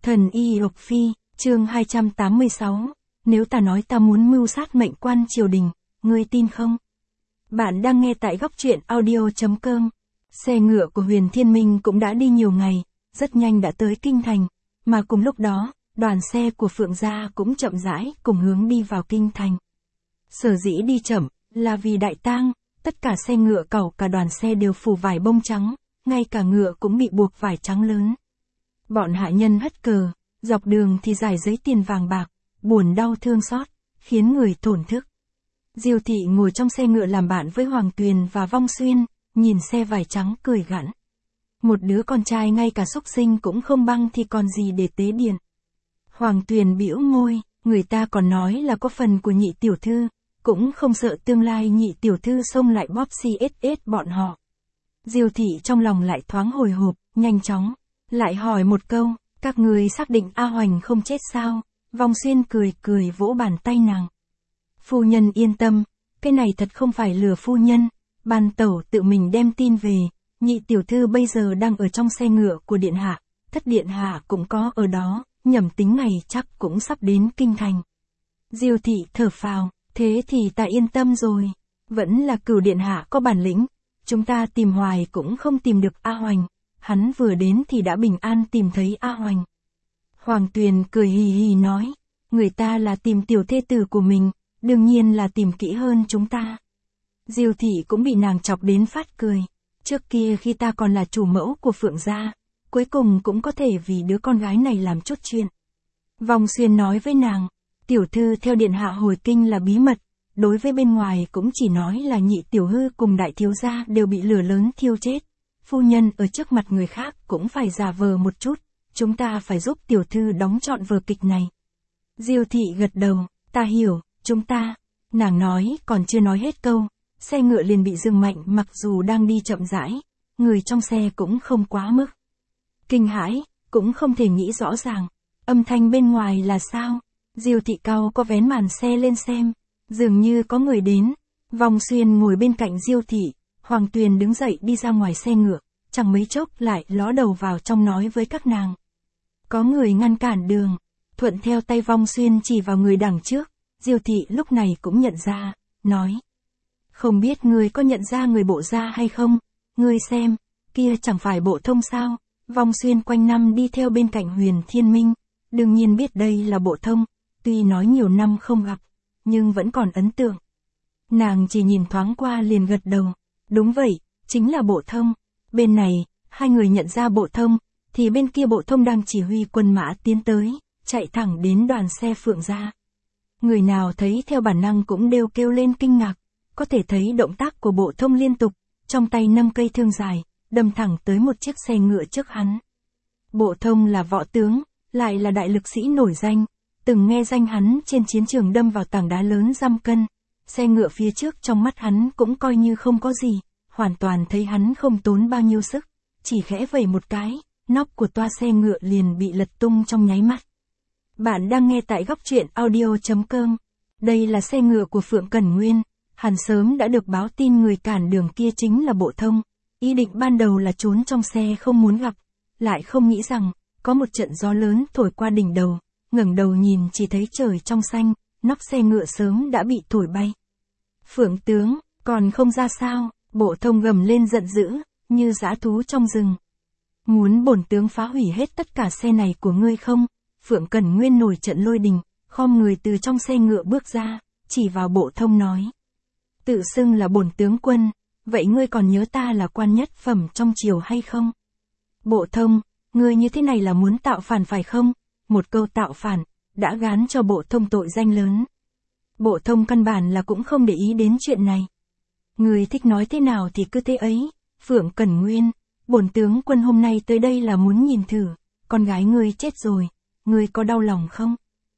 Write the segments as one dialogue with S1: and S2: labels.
S1: Thần Y Lộc Phi, chương 286, nếu ta nói ta muốn mưu sát mệnh quan triều đình, ngươi tin không? Bạn đang nghe tại góc truyện audio.com. Xe ngựa của Huyền Thiên Minh cũng đã đi nhiều ngày, rất nhanh đã tới kinh thành, mà cùng lúc đó, đoàn xe của Phượng gia cũng chậm rãi cùng hướng đi vào kinh thành. Sở dĩ đi chậm, là vì đại tang, tất cả xe ngựa cẩu cả đoàn xe đều phủ vải bông trắng, ngay cả ngựa cũng bị buộc vải trắng lớn. Bọn hạ nhân hất cờ, dọc đường thì giải giấy tiền vàng bạc, buồn đau thương xót, khiến người thổn thức. Diêu thị ngồi trong xe ngựa làm bạn với Hoàng Tuyền và Vong Xuyên, nhìn xe vải trắng cười gằn. Một đứa con trai ngay cả xúc sinh cũng không bằng thì còn gì để tế điện. Hoàng Tuyền bĩu môi, người ta còn nói là có phần của nhị tiểu thư, cũng không sợ tương lai nhị tiểu thư xông lại bóp CSS bọn họ. Diêu thị trong lòng lại thoáng hồi hộp, nhanh chóng, lại hỏi một câu, các người xác định A Hoành không chết sao? Vong Xuyên cười cười vỗ bàn tay nàng. Phu nhân yên tâm, cái này thật không phải lừa phu nhân, ban tẩu tự mình đem tin về, nhị tiểu thư bây giờ đang ở trong xe ngựa của điện hạ, thất điện hạ cũng có ở đó, nhầm tính ngày chắc cũng sắp đến kinh thành. Diêu thị thở phào, thế thì ta yên tâm rồi, vẫn là Cửu điện hạ có bản lĩnh, chúng ta tìm hoài cũng không tìm được A Hoành, hắn vừa đến thì đã bình an tìm thấy A Hoành. Hoàng Tuyền cười hì hì nói, người ta là tìm tiểu thê tử của mình, đương nhiên là tìm kỹ hơn chúng ta. Diêu thị cũng bị nàng chọc đến phát cười, trước kia khi ta còn là chủ mẫu của Phượng gia, cuối cùng cũng có thể vì đứa con gái này làm chút chuyện. Vong Xuyên nói với nàng, tiểu thư theo điện hạ hồi kinh là bí mật, đối với bên ngoài cũng chỉ nói là nhị tiểu hư cùng đại thiếu gia đều bị lửa lớn thiêu chết. Phu nhân ở trước mặt người khác cũng phải giả vờ một chút, chúng ta phải giúp tiểu thư đóng trọn vở kịch này. Diêu thị gật đầu, ta hiểu, chúng ta, nàng nói còn chưa nói hết câu, xe ngựa liền bị dừng mạnh mặc dù đang đi chậm rãi, người trong xe cũng không quá mức kinh hãi, cũng không thể nghĩ rõ ràng, âm thanh bên ngoài là sao. Diêu thị cau có vén màn xe lên xem, dường như có người đến. Vong Xuyên ngồi bên cạnh Diêu thị, Hoàng Tuyền đứng dậy đi ra ngoài xe ngựa, chẳng mấy chốc lại ló đầu vào trong nói với các nàng. Có người ngăn cản đường, thuận theo tay Vong Xuyên chỉ vào người đằng trước, Diêu thị lúc này cũng nhận ra, nói. Không biết ngươi có nhận ra người Bộ gia hay không, ngươi xem, kia chẳng phải Bộ Thông sao? Vong Xuyên quanh năm đi theo bên cạnh Huyền Thiên Minh, đương nhiên biết đây là Bộ Thông, tuy nói nhiều năm không gặp, nhưng vẫn còn ấn tượng. Nàng chỉ nhìn thoáng qua liền gật đầu, đúng vậy, chính là Bộ Thông. Bên này, hai người nhận ra Bộ Thông, thì bên kia Bộ Thông đang chỉ huy quân mã tiến tới, chạy thẳng đến đoàn xe Phượng gia. Người nào thấy theo bản năng cũng đều kêu lên kinh ngạc, có thể thấy động tác của Bộ Thông liên tục, trong tay 5 cây thương dài, đâm thẳng tới một chiếc xe ngựa trước hắn. Bộ Thông là võ tướng, lại là đại lực sĩ nổi danh, từng nghe danh hắn trên chiến trường đâm vào tảng đá lớn giam cân, xe ngựa phía trước trong mắt hắn cũng coi như không có gì, hoàn toàn thấy hắn không tốn bao nhiêu sức, chỉ khẽ vẩy một cái, nóc của toa xe ngựa liền bị lật tung trong nháy mắt. Bạn đang nghe tại góc truyện audio.com. Đây là xe ngựa của Phượng Cẩn Nguyên, hắn sớm đã được báo tin người cản đường kia chính là Bộ Thông, ý định ban đầu là trốn trong xe không muốn gặp, lại không nghĩ rằng, có một trận gió lớn thổi qua đỉnh đầu, ngẩng đầu nhìn chỉ thấy trời trong xanh, nóc xe ngựa sớm đã bị thổi bay. Phượng tướng, còn không ra sao? Bộ Thông gầm lên giận dữ, như dã thú trong rừng. Muốn bổn tướng phá hủy hết tất cả xe này của ngươi không? Phượng Cẩn Nguyên nổi trận lôi đình, khom người từ trong xe ngựa bước ra, chỉ vào Bộ Thông nói. Tự xưng là bổn tướng quân, vậy ngươi còn nhớ ta là quan nhất phẩm trong triều hay không? Bộ Thông, ngươi như thế này là muốn tạo phản phải không? Một câu tạo phản, đã gán cho Bộ Thông tội danh lớn. Bộ Thông căn bản là cũng không để ý đến chuyện này. Ngươi thích nói thế nào thì cứ thế ấy. Phượng Cẩn Nguyên, bổn tướng quân hôm nay tới đây là muốn nhìn thử, con gái ngươi chết rồi, ngươi có đau lòng không?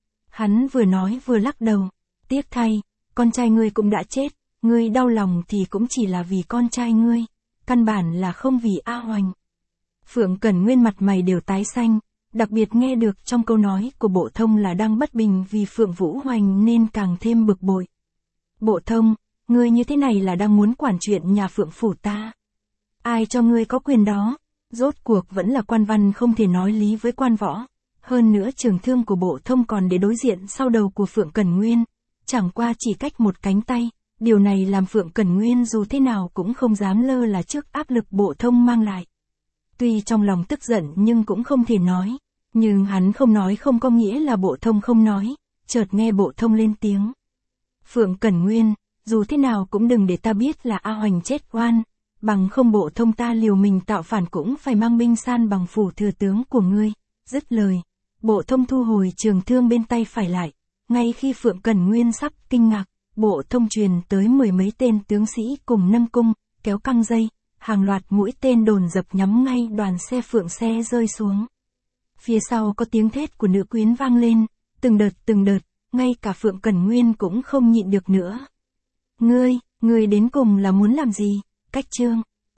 S1: Hắn vừa nói vừa lắc đầu, tiếc thay, con trai ngươi cũng đã chết, ngươi đau lòng thì cũng chỉ là vì con trai ngươi, căn bản là không vì A Hoành. Phượng Cẩn Nguyên mặt mày đều tái xanh, đặc biệt nghe được trong câu nói của Bộ Thông là đang bất bình vì Phượng Vũ Hoành nên càng thêm bực bội. Bộ Thông, ngươi như thế này là đang muốn quản chuyện nhà Phượng phủ ta. Ai cho ngươi có quyền đó? Rốt cuộc vẫn là quan văn không thể nói lý với quan võ. Hơn nữa trường thương của Bộ Thông còn để đối diện sau đầu của Phượng Cẩn Nguyên, chẳng qua chỉ cách một cánh tay, điều này làm Phượng Cẩn Nguyên dù thế nào cũng không dám lơ là trước áp lực Bộ Thông mang lại. Tuy trong lòng tức giận nhưng cũng không thể nói, nhưng hắn không nói không có nghĩa là Bộ Thông không nói, chợt nghe Bộ Thông lên tiếng. Phượng Cẩn Nguyên, dù thế nào cũng đừng để ta biết là A Hoành chết oan, bằng không Bộ Thông ta liều mình tạo phản cũng phải mang binh san bằng phủ thừa tướng của ngươi. Dứt lời, Bộ Thông thu hồi trường thương bên tay phải lại, ngay khi Phượng Cẩn Nguyên sắp kinh ngạc, Bộ Thông truyền tới 10 mấy tên tướng sĩ cùng nâng cung, kéo căng dây, hàng loạt mũi tên đồn dập nhắm ngay đoàn xe Phượng xe rơi xuống. Phía sau có tiếng thét của nữ quyến vang lên, từng đợt, ngay cả Phượng Cẩn Nguyên cũng không nhịn được nữa. Ngươi đến cùng là muốn làm gì? Cách chương